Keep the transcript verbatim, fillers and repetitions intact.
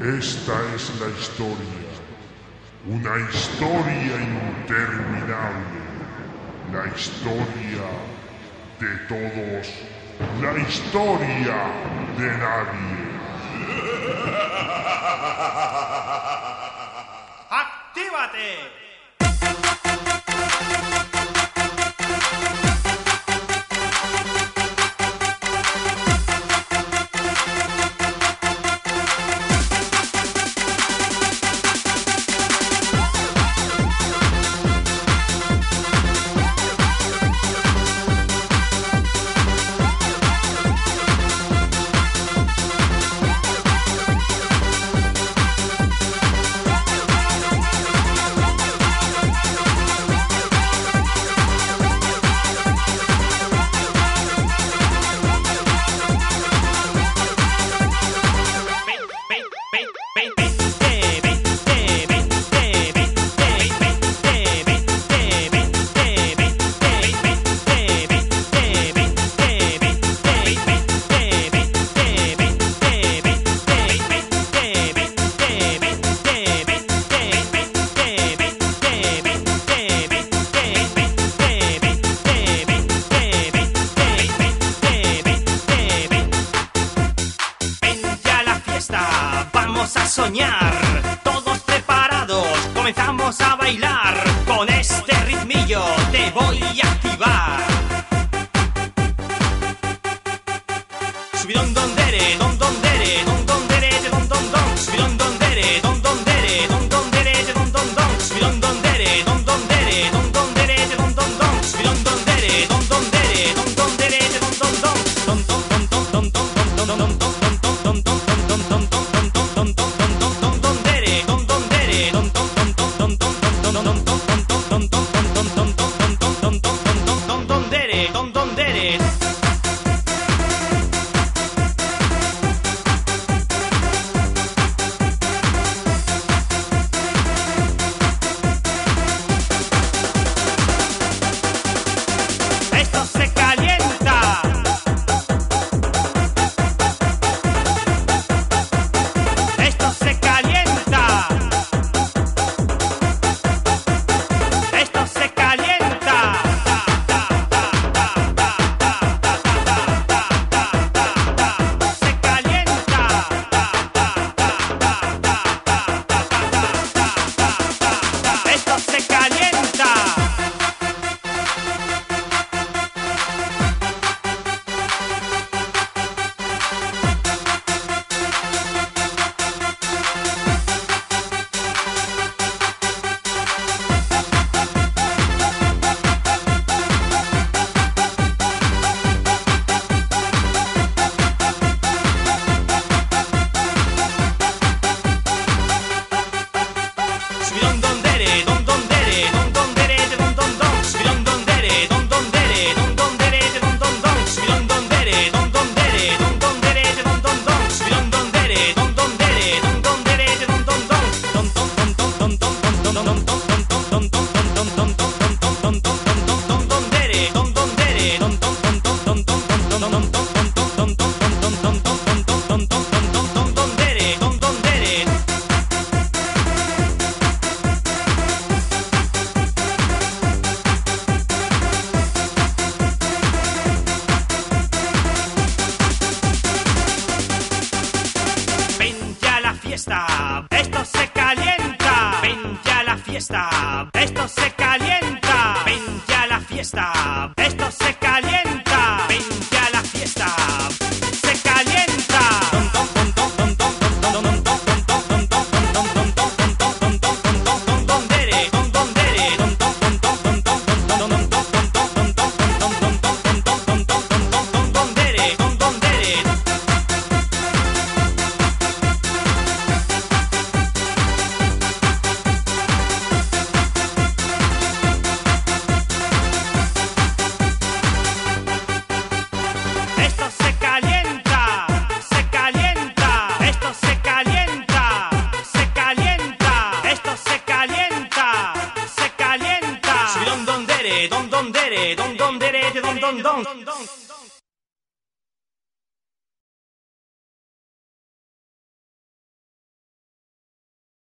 Esta es la historia, una historia interminable, la historia de todos, la historia de nadie. ¡Actívate! Vamos a soñar, todos preparados, comenzamos a bailar. Con este ritmillo te voy a activar. Subidón don dere, don don dere, don don dere, de don don don. Subidón don dere, don don dere, don don dere, de don don don. Subidón don dere, don don dere, don don dere, de don don don. Subidón don dere, don don dere, don don dere, de don don don. Don don don don don don don don don. Don don dere,